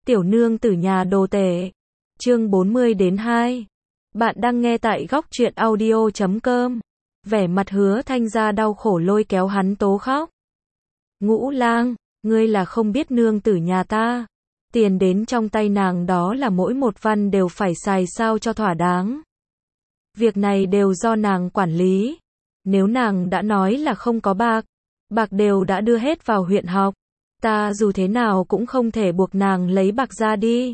Tiểu nương tử nhà đồ tể. Chương 40-2. Bạn đang nghe tại góc truyện audio.com. Vẻ mặt Hứa Thanh Gia đau khổ lôi kéo hắn tố khóc. Ngũ Lang, ngươi là không biết nương tử nhà ta. Tiền đến trong tay nàng đó là mỗi một văn đều phải xài sao cho thỏa đáng. Việc này đều do nàng quản lý. Nếu nàng đã nói là không có bạc đều đã đưa hết vào huyện học. Ta dù thế nào cũng không thể buộc nàng lấy bạc ra đi.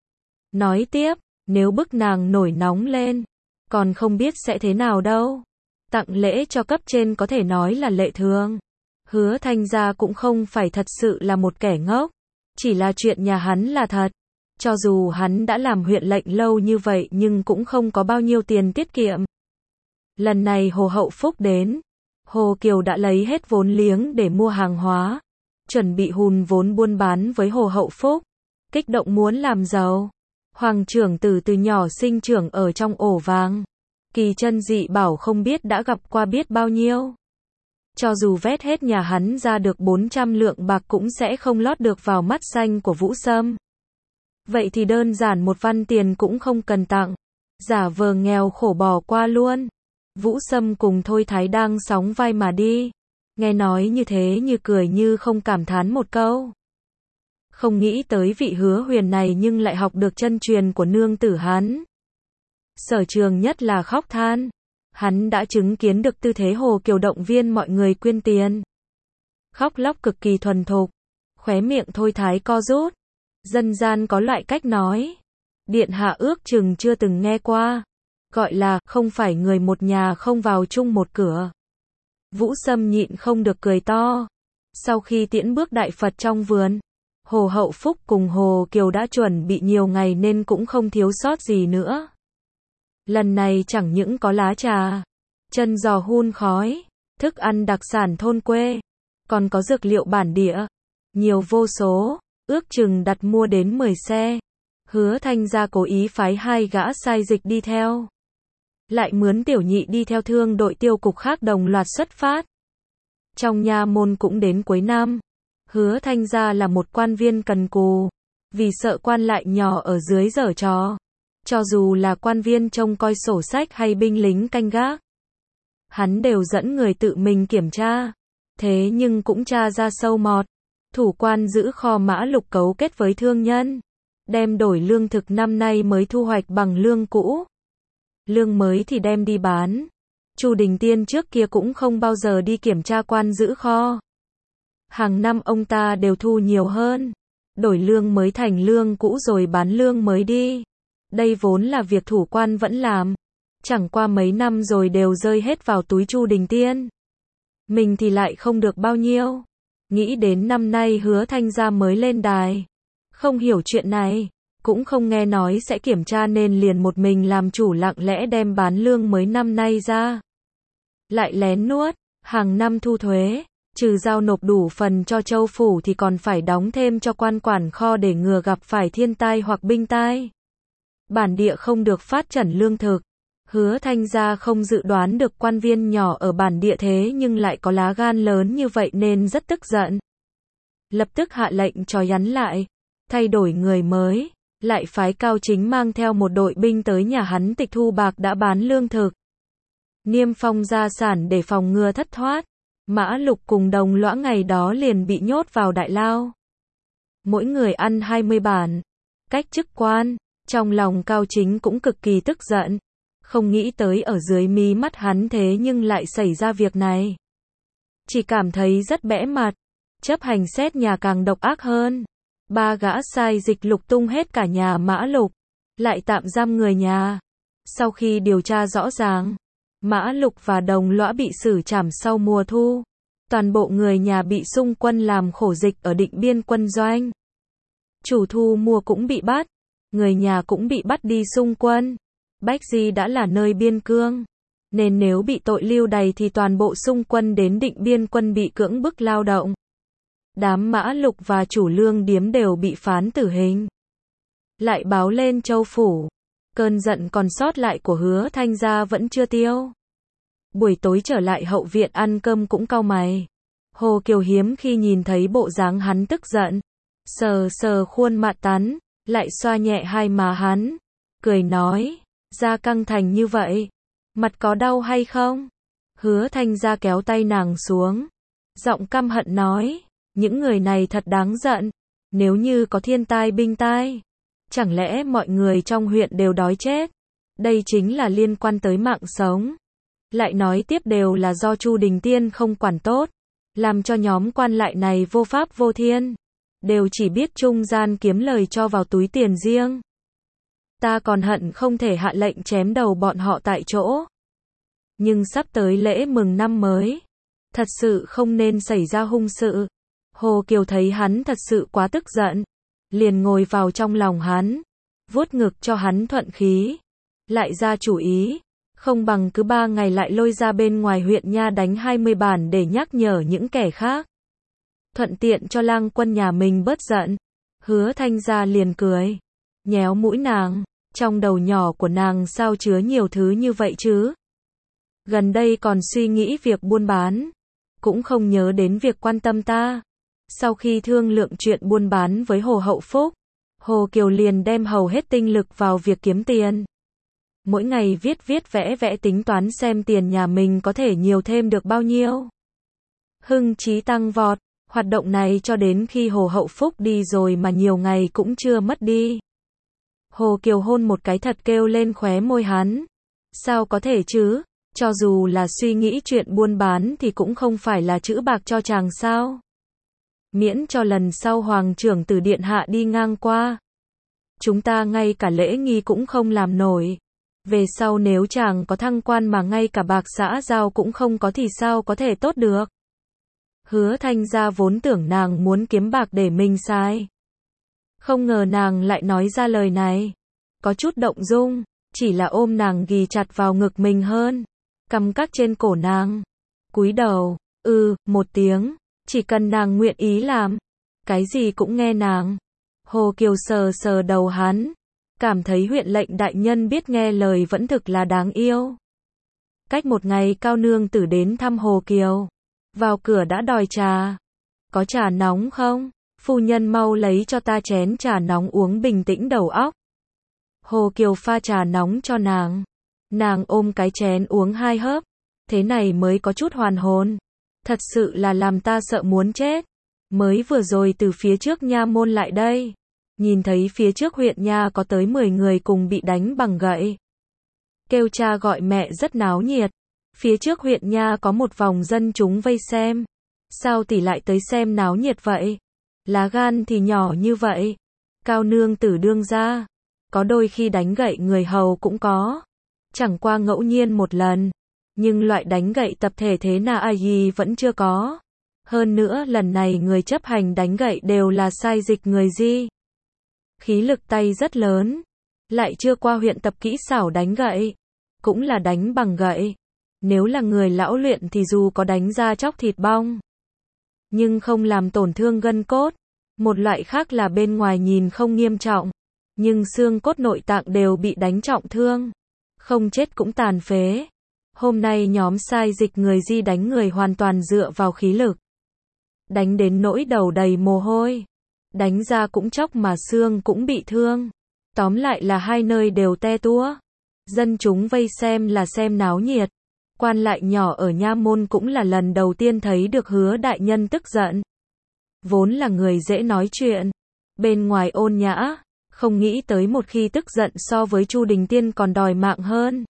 Nói tiếp, nếu bức nàng nổi nóng lên, còn không biết sẽ thế nào đâu. Tặng lễ cho cấp trên có thể nói là lệ thường. Hứa Thanh Gia cũng không phải thật sự là một kẻ ngốc. Chỉ là chuyện nhà hắn là thật. Cho dù hắn đã làm huyện lệnh lâu như vậy nhưng cũng không có bao nhiêu tiền tiết kiệm. Lần này Hồ Hậu Phúc đến, Hồ Kiều đã lấy hết vốn liếng để mua hàng hóa, chuẩn bị hùn vốn buôn bán với Hồ Hậu Phúc, kích động muốn làm giàu. Hoàng trưởng tử từ nhỏ sinh trưởng ở trong ổ vàng, kỳ chân dị bảo không biết đã gặp qua biết bao nhiêu. Cho dù vét hết nhà hắn ra được 400 lượng bạc cũng sẽ không lót được vào mắt xanh của Vũ Sâm. Vậy thì đơn giản một văn tiền cũng không cần tặng, giả vờ nghèo khổ bỏ qua luôn. Vũ Sâm cùng Thôi Thái đang sóng vai mà đi, nghe nói như thế như cười như không cảm thán một câu. Không nghĩ tới vị Hứa Huyền này nhưng lại học được chân truyền của nương tử hắn. Sở trường nhất là khóc than. Hắn đã chứng kiến được tư thế Hồ Kiều động viên mọi người quyên tiền. Khóc lóc cực kỳ thuần thục. Khóe miệng Thôi Thái co rút. Dân gian có loại cách nói. Điện hạ ước chừng chưa từng nghe qua. Gọi là không phải người một nhà không vào chung một cửa. Vũ Sâm nhịn không được cười to. Sau khi tiễn bước đại Phật trong vườn, Hồ Hậu Phúc cùng Hồ Kiều đã chuẩn bị nhiều ngày nên cũng không thiếu sót gì nữa. Lần này chẳng những có lá trà, chân giò hun khói, thức ăn đặc sản thôn quê, còn có dược liệu bản địa, nhiều vô số, ước chừng đặt mua đến 10 xe. Hứa Thanh Gia cố ý phái 2 gã sai dịch đi theo. Lại mướn tiểu nhị đi theo thương đội tiêu cục khác đồng loạt xuất phát. Trong nha môn cũng đến cuối năm. Hứa Thanh Gia là một quan viên cần cù, vì sợ quan lại nhỏ ở dưới giở trò. Cho dù là quan viên trông coi sổ sách hay binh lính canh gác, hắn đều dẫn người tự mình kiểm tra. Thế nhưng cũng tra ra sâu mọt. Thủ quan giữ kho mã lục cấu kết với thương nhân, đem đổi lương thực năm nay mới thu hoạch bằng lương cũ. Lương mới thì đem đi bán. Chu Đình Tiên trước kia cũng không bao giờ đi kiểm tra quan giữ kho. Hàng năm ông ta đều thu nhiều hơn, đổi lương mới thành lương cũ rồi bán lương mới đi. Đây vốn là việc thủ quan vẫn làm, chẳng qua mấy năm rồi đều rơi hết vào túi Chu Đình Tiên. Mình thì lại không được bao nhiêu. Nghĩ đến năm nay Hứa Thanh Gia mới lên đài, không hiểu chuyện này, cũng không nghe nói sẽ kiểm tra nên liền một mình làm chủ lặng lẽ đem bán lương mới năm nay ra. Lại lén nuốt, hàng năm thu thuế, trừ giao nộp đủ phần cho châu phủ thì còn phải đóng thêm cho quan quản kho để ngừa gặp phải thiên tai hoặc binh tai. Bản địa không được phát trần lương thực. Hứa Thanh Gia không dự đoán được quan viên nhỏ ở bản địa thế nhưng lại có lá gan lớn như vậy nên rất tức giận. Lập tức hạ lệnh cho nhắn lại, thay đổi người mới, lại phái Cao Chính mang theo một đội binh tới nhà hắn tịch thu bạc đã bán lương thực. Niêm phong gia sản để phòng ngừa thất thoát. Mã Lục cùng Đồng Lõa ngày đó liền bị nhốt vào đại lao. Mỗi người ăn 20 bản, cách chức quan. Trong lòng Cao Chính cũng cực kỳ tức giận. Không nghĩ tới ở dưới mí mắt hắn thế nhưng lại xảy ra việc này. Chỉ cảm thấy rất bẽ mặt. Chấp hành xét nhà càng độc ác hơn. 3 gã sai dịch lục tung hết cả nhà Mã Lục, lại tạm giam người nhà. Sau khi điều tra rõ ràng, Mã Lục và Đồng Lõa bị xử trảm sau mùa thu. Toàn bộ người nhà bị xung quân làm khổ dịch ở Định Biên quân doanh. Chủ thu mua cũng bị bắt. Người nhà cũng bị bắt đi xung quân. Bách Di đã là nơi biên cương, nên nếu bị tội lưu đày thì toàn bộ xung quân đến Định Biên quân bị cưỡng bức lao động. Đám Mã Lục và chủ lương điếm đều bị phán tử hình. Lại báo lên châu phủ. Cơn giận còn sót lại của Hứa Thanh Gia vẫn chưa tiêu. Buổi tối trở lại hậu viện ăn cơm cũng cau mày. Hồ Kiều hiếm khi nhìn thấy bộ dáng hắn tức giận. Sờ sờ khuôn mặt tắn, lại xoa nhẹ hai má hắn, cười nói, da căng thành như vậy, mặt có đau hay không? Hứa Thanh Gia kéo tay nàng xuống, giọng căm hận nói, những người này thật đáng giận, nếu như có thiên tai binh tai, chẳng lẽ mọi người trong huyện đều đói chết? Đây chính là liên quan tới mạng sống. Lại nói tiếp đều là do Chu Đình Tiên không quản tốt, làm cho nhóm quan lại này vô pháp vô thiên, đều chỉ biết trung gian kiếm lời cho vào túi tiền riêng. Ta còn hận không thể hạ lệnh chém đầu bọn họ tại chỗ. Nhưng sắp tới lễ mừng năm mới, thật sự không nên xảy ra hung sự. Hồ Kiều thấy hắn thật sự quá tức giận, liền ngồi vào trong lòng hắn, vuốt ngực cho hắn thuận khí, lại ra chủ ý, không bằng cứ 3 ngày lại lôi ra bên ngoài huyện nha đánh 20 bản để nhắc nhở những kẻ khác. Thuận tiện cho lang quân nhà mình bớt giận. Hứa Thanh Gia liền cười, nhéo mũi nàng, trong đầu nhỏ của nàng sao chứa nhiều thứ như vậy chứ? Gần đây còn suy nghĩ việc buôn bán, cũng không nhớ đến việc quan tâm ta. Sau khi thương lượng chuyện buôn bán với Hồ Hậu Phúc, Hồ Kiều liền đem hầu hết tinh lực vào việc kiếm tiền. Mỗi ngày viết vẽ vẽ tính toán xem tiền nhà mình có thể nhiều thêm được bao nhiêu. Hưng chí tăng vọt, hoạt động này cho đến khi Hồ Hậu Phúc đi rồi mà nhiều ngày cũng chưa mất đi. Hồ Kiều hôn một cái thật kêu lên khóe môi hắn. Sao có thể chứ, cho dù là suy nghĩ chuyện buôn bán thì cũng không phải là chữ bạc cho chàng sao. Miễn cho lần sau Hoàng trưởng tử điện hạ đi ngang qua, chúng ta ngay cả lễ nghi cũng không làm nổi. Về sau nếu chàng có thăng quan mà ngay cả bạc xã giao cũng không có thì sao có thể tốt được. Hứa Thanh Gia vốn tưởng nàng muốn kiếm bạc để mình xài, không ngờ nàng lại nói ra lời này, có chút động dung, chỉ là ôm nàng ghì chặt vào ngực mình hơn, cằm cắc trên cổ nàng, cúi đầu, một tiếng, chỉ cần nàng nguyện ý làm, cái gì cũng nghe nàng. Hồ Kiều sờ sờ đầu hắn, cảm thấy huyện lệnh đại nhân biết nghe lời vẫn thực là đáng yêu. Cách một ngày Cao nương tử đến thăm Hồ Kiều, vào cửa đã đòi trà. Có trà nóng không? Phu nhân mau lấy cho ta chén trà nóng uống bình tĩnh đầu óc. Hồ Kiều pha trà nóng cho nàng. Nàng ôm cái chén uống 2 hớp, thế này mới có chút hoàn hồn. Thật sự là làm ta sợ muốn chết. Mới vừa rồi từ phía trước nha môn lại đây, nhìn thấy phía trước huyện nha có tới 10 người cùng bị đánh bằng gậy. Kêu cha gọi mẹ rất náo nhiệt. Phía trước huyện nha có một vòng dân chúng vây xem. Sao tỷ lại tới xem náo nhiệt vậy? Lá gan thì nhỏ như vậy. Cao nương tử đương ra, có đôi khi đánh gậy người hầu cũng có. Chẳng qua ngẫu nhiên một lần. Nhưng loại đánh gậy tập thể thế nào ai vẫn chưa có. Hơn nữa lần này người chấp hành đánh gậy đều là sai dịch người Di. Khí lực tay rất lớn. Lại chưa qua huyện tập kỹ xảo đánh gậy. Cũng là đánh bằng gậy. Nếu là người lão luyện thì dù có đánh ra chóc thịt bong, nhưng không làm tổn thương gân cốt. Một loại khác là bên ngoài nhìn không nghiêm trọng, nhưng xương cốt nội tạng đều bị đánh trọng thương. Không chết cũng tàn phế. Hôm nay nhóm sai dịch người Di đánh người hoàn toàn dựa vào khí lực. Đánh đến nỗi đầu đầy mồ hôi. Đánh ra cũng chóc mà xương cũng bị thương. Tóm lại là hai nơi đều te tua. Dân chúng vây xem là xem náo nhiệt. Quan lại nhỏ ở nha môn cũng là lần đầu tiên thấy được Hứa đại nhân tức giận. Vốn là người dễ nói chuyện, bên ngoài ôn nhã, không nghĩ tới một khi tức giận so với Chu Đình Tiên còn đòi mạng hơn.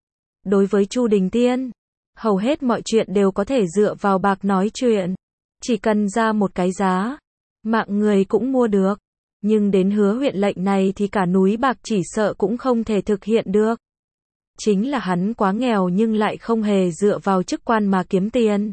Đối với Chu Đình Tiên, hầu hết mọi chuyện đều có thể dựa vào bạc nói chuyện, chỉ cần ra một cái giá, mạng người cũng mua được. Nhưng đến Hứa huyện lệnh này thì cả núi bạc chỉ sợ cũng không thể thực hiện được. Chính là hắn quá nghèo nhưng lại không hề dựa vào chức quan mà kiếm tiền.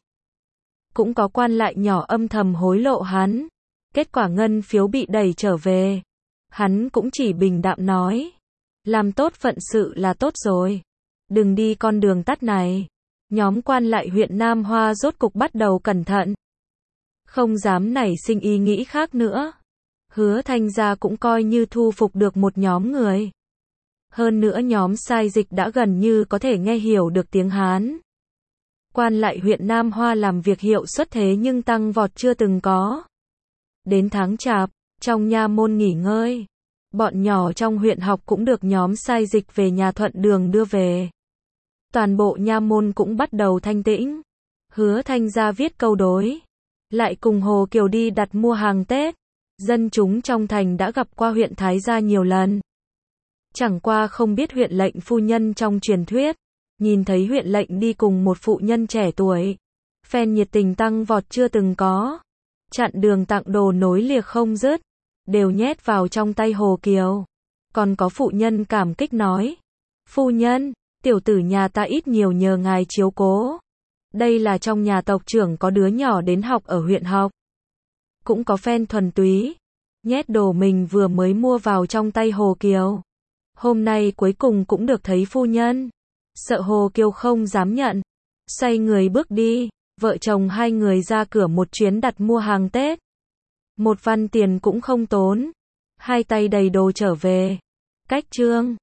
Cũng có quan lại nhỏ âm thầm hối lộ hắn. Kết quả ngân phiếu bị đẩy trở về. Hắn cũng chỉ bình đạm nói. Làm tốt phận sự là tốt rồi. Đừng đi con đường tắt này. Nhóm quan lại huyện Nam Hoa rốt cục bắt đầu cẩn thận. Không dám nảy sinh ý nghĩ khác nữa. Hứa Thanh Gia cũng coi như thu phục được một nhóm người. Hơn nữa nhóm sai dịch đã gần như có thể nghe hiểu được tiếng Hán. Quan lại huyện Nam Hoa làm việc hiệu suất thế nhưng tăng vọt chưa từng có. Đến tháng Chạp, trong nha môn nghỉ ngơi, Bọn nhỏ trong huyện học cũng được nhóm sai dịch về nhà thuận đường đưa về. Toàn bộ nha môn cũng bắt đầu thanh tĩnh. Hứa Thanh ra viết câu đối. Lại cùng Hồ Kiều đi đặt mua hàng Tết. Dân chúng trong thành đã gặp qua huyện Thái gia nhiều lần. Chẳng qua không biết huyện lệnh phu nhân trong truyền thuyết. Nhìn thấy huyện lệnh đi cùng một phụ nhân trẻ tuổi. Phen nhiệt tình tăng vọt chưa từng có. Chặn đường tặng đồ nối liệng không dứt. Đều nhét vào trong tay Hồ Kiều. Còn có phụ nhân cảm kích nói. Phu nhân, tiểu tử nhà ta ít nhiều nhờ ngài chiếu cố. Đây là trong nhà tộc trưởng có đứa nhỏ đến học ở huyện học. Cũng có phen thuần túy. Nhét đồ mình vừa mới mua vào trong tay Hồ Kiều. Hôm nay cuối cùng cũng được thấy phu nhân. Sợ Hồ Kiều không dám nhận. Xoay người bước đi. Vợ chồng hai người ra cửa một chuyến đặt mua hàng Tết. Một văn tiền cũng không tốn. Hai tay đầy đồ trở về. Cách chương